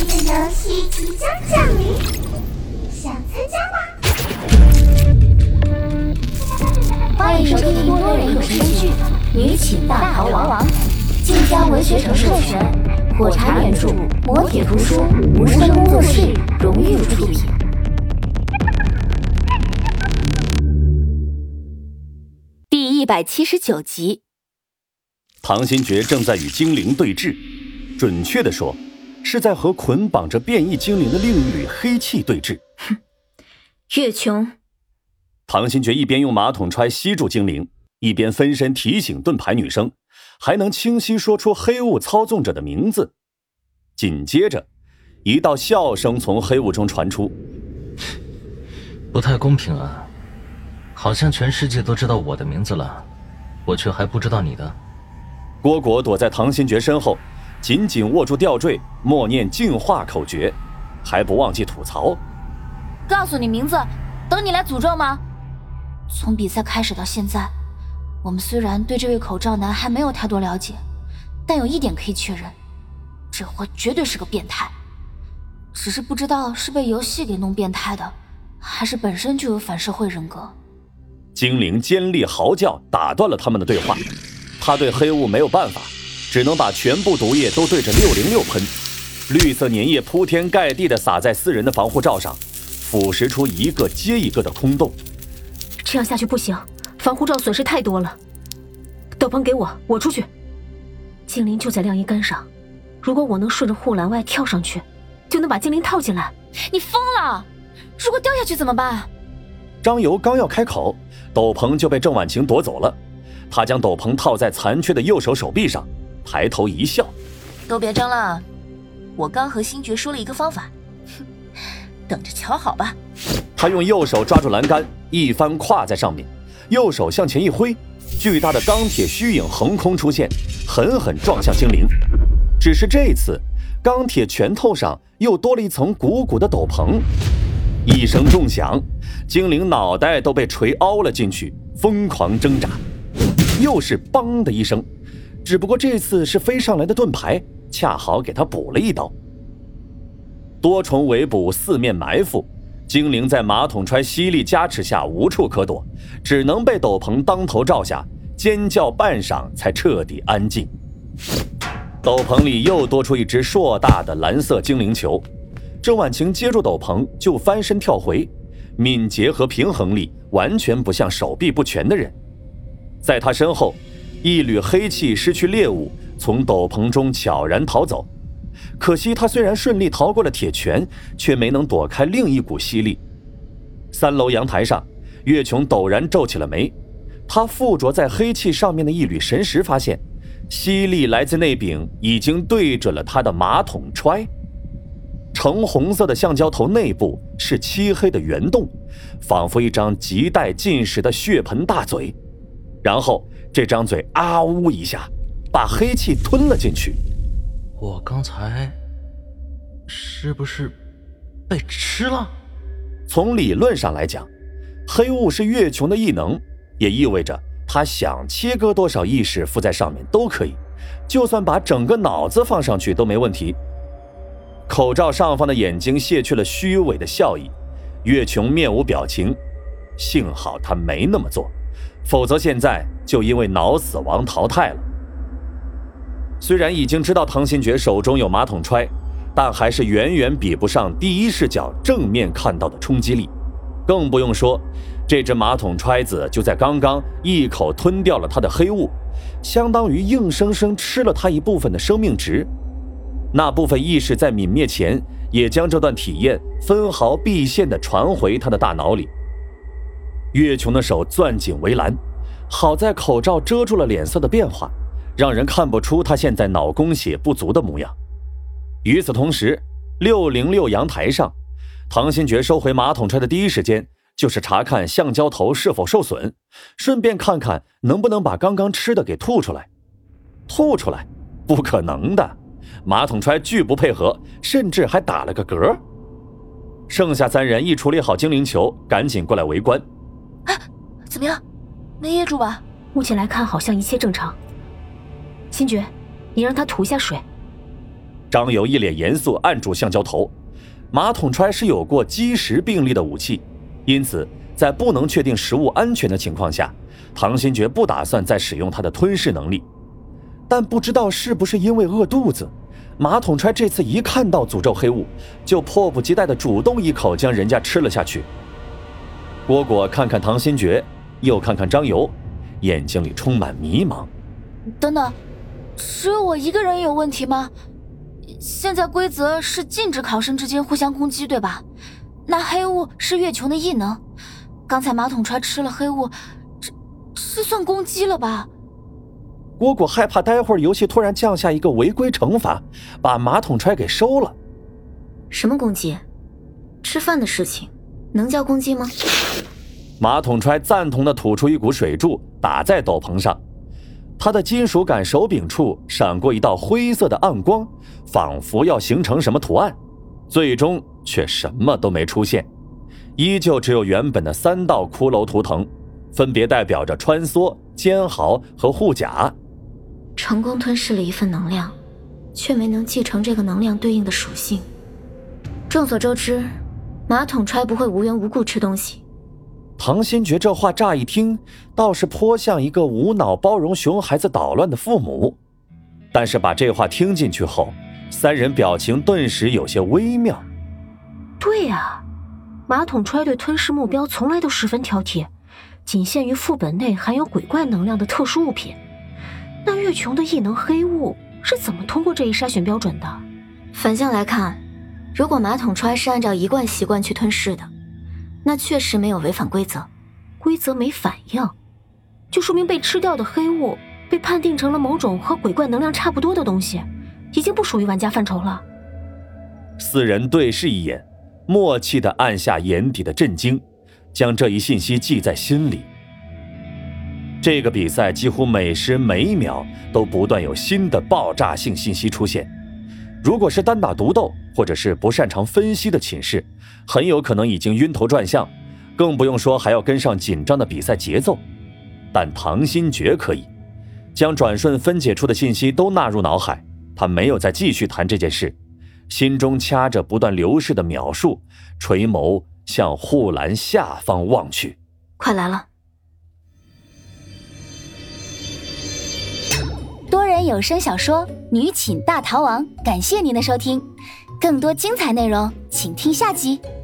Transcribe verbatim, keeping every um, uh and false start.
的游戏即将降临，想参加吗？ 欢迎收听多人有声剧《女寝大逃亡》，晋江文学城授权，火柴原著，磨铁图书，无声工作室荣誉出品。第一百七十九集。 唐新觉正在与精灵对峙，准确地说，是在和捆绑着变异精灵的另一缕黑气对峙。 哼，月琼。 唐新觉一边用马桶揣吸住精灵，一边分身提醒盾牌女生，还能清晰说出黑雾操纵者的名字。紧接着，一道笑声从黑雾中传出： 不太公平啊，好像全世界都知道我的名字了，我却还不知道你的。 蝈蝈躲在唐新觉身后，紧紧握住吊坠，默念净化口诀，还不忘记吐槽： 告诉你名字，等你来诅咒吗？从比赛开始到现在，我们虽然对这位口罩男还没有太多了解，但有一点可以确认，这货绝对是个变态。只是不知道是被游戏给弄变态的，还是本身就有反社会人格。 精灵尖利嚎叫打断了他们的对话，他对黑雾没有办法，只能把全部毒液都对着六零六喷，绿色粘液铺天盖地地洒在四人的防护罩上，腐蚀出一个接一个的空洞。 这样下去不行，防护罩损失太多了。斗篷给我，我出去。精灵就在晾衣杆上，如果我能顺着护栏外跳上去，就能把精灵套进来。 你疯了！如果掉下去怎么办？ 张游刚要开口，斗篷就被郑婉晴夺走了。他将斗篷套在残缺的右手手臂上，抬头一笑： 都别争了，我刚和星爵说了一个方法，等着瞧好吧。 他用右手抓住栏杆，一番跨在上面，右手向前一挥，巨大的钢铁虚影横空出现，狠狠撞向精灵。只是这次钢铁拳头上又多了一层鼓鼓的斗篷，一声重响，精灵脑袋都被锤凹了进去，疯狂挣扎。又是邦的一声，只不过这次是飞上来的盾牌恰好给他补了一刀。多重围捕，四面埋伏，精灵在马桶揣吸力加持下无处可躲，只能被斗篷当头照下，尖叫半晌才彻底安静。斗篷里又多出一只硕大的蓝色精灵球，郑婉晴接住斗篷就翻身跳回，敏捷和平衡力完全不像手臂不全的人。在他身后，一缕黑气失去猎物，从斗篷中悄然逃走。可惜他虽然顺利逃过了铁拳，却没能躲开另一股吸力。三楼阳台上，月琼陡然皱起了眉，他附着在黑气上面的一缕神识发现，吸力来自那柄已经对准了他的马桶揣。橙红色的橡胶头内部是漆黑的圆洞，仿佛一张亟待进食的血盆大嘴。然后这张嘴啊呜一下，把黑气吞了进去。 我刚才是不是被吃了？ 从理论上来讲，黑雾是月琼的异能，也意味着他想切割多少意识附在上面都可以，就算把整个脑子放上去都没问题。口罩上方的眼睛卸去了虚伪的笑意，月琼面无表情，幸好他没那么做，否则现在就因为脑死亡淘汰了。虽然已经知道唐新觉手中有马桶揣，但还是远远比不上第一视角正面看到的冲击力，更不用说这只马桶揣子就在刚刚一口吞掉了他的黑雾，相当于硬生生吃了他一部分的生命值。那部分意识在泯灭前也将这段体验分毫必现地传回他的大脑里。月琼的手攥紧围栏，好在口罩遮住了脸色的变化，让人看不出他现在脑供血不足的模样。与此同时，六零六阳台上，唐新觉收回马桶揣的第一时间就是查看橡胶头是否受损，顺便看看能不能把刚刚吃的给吐出来。吐出来？不可能的，马桶揣拒不配合，甚至还打了个嗝。剩下三人一处理好精灵球，赶紧过来围观。 啊，怎么样？没噎住吧？ 目前来看好像一切正常。星爵，你让他吐一下水。 张游一脸严肃，按住橡胶头。马桶揣是有过击石病例的武器，因此在不能确定食物安全的情况下，唐新觉不打算再使用他的吞噬能力。但不知道是不是因为饿肚子，马桶揣这次一看到诅咒黑物，就迫不及待地主动一口将人家吃了下去。蝈蝈看看唐新觉，又看看张游，眼睛里充满迷茫。 等等，只有我一个人有问题吗？现在规则是禁止考生之间互相攻击，对吧？那黑物是月琼的异能，刚才马桶揣吃了黑物，这这算攻击了吧？ 蝈蝈害怕待会儿游戏突然降下一个违规惩罚，把马桶揣给收了。 什么攻击？吃饭的事情能叫攻击吗？ 马桶揣赞同地吐出一股水柱，打在斗篷上。他的金属感手柄处闪过一道灰色的暗光，仿佛要形成什么图案，最终却什么都没出现，依旧只有原本的三道骷髅图腾，分别代表着穿梭、煎熬和护甲。 成功吞噬了一份能量，却没能继承这个能量对应的属性。众所周知，马桶揣不会无缘无故吃东西。 唐新觉这话乍一听，倒是颇像一个无脑包容熊孩子捣乱的父母。但是把这话听进去后，三人表情顿时有些微妙。 对啊，马桶揣对吞噬目标从来都十分挑剔，仅限于副本内含有鬼怪能量的特殊物品。那月琼的异能黑物是怎么通过这一筛选标准的？反向来看，如果马桶揣是按照一贯习惯去吞噬的，那确实没有违反规则，规则没反应，就说明被吃掉的黑物被判定成了某种和鬼怪能量差不多的东西，已经不属于玩家范畴了。 四人对视一眼，默契地按下眼底的震惊，将这一信息记在心里。这个比赛几乎每时每秒都不断有新的爆炸性信息出现，如果是单打独斗，或者是不擅长分析的寝室，很有可能已经晕头转向，更不用说还要跟上紧张的比赛节奏。但唐新觉可以将转瞬分解出的信息都纳入脑海，他没有再继续谈这件事，心中掐着不断流逝的秒数，垂眸向护栏下方望去。 快来了！ 多人有声小说《女寝大逃亡》，感谢您的收听，更多精彩内容请听下集。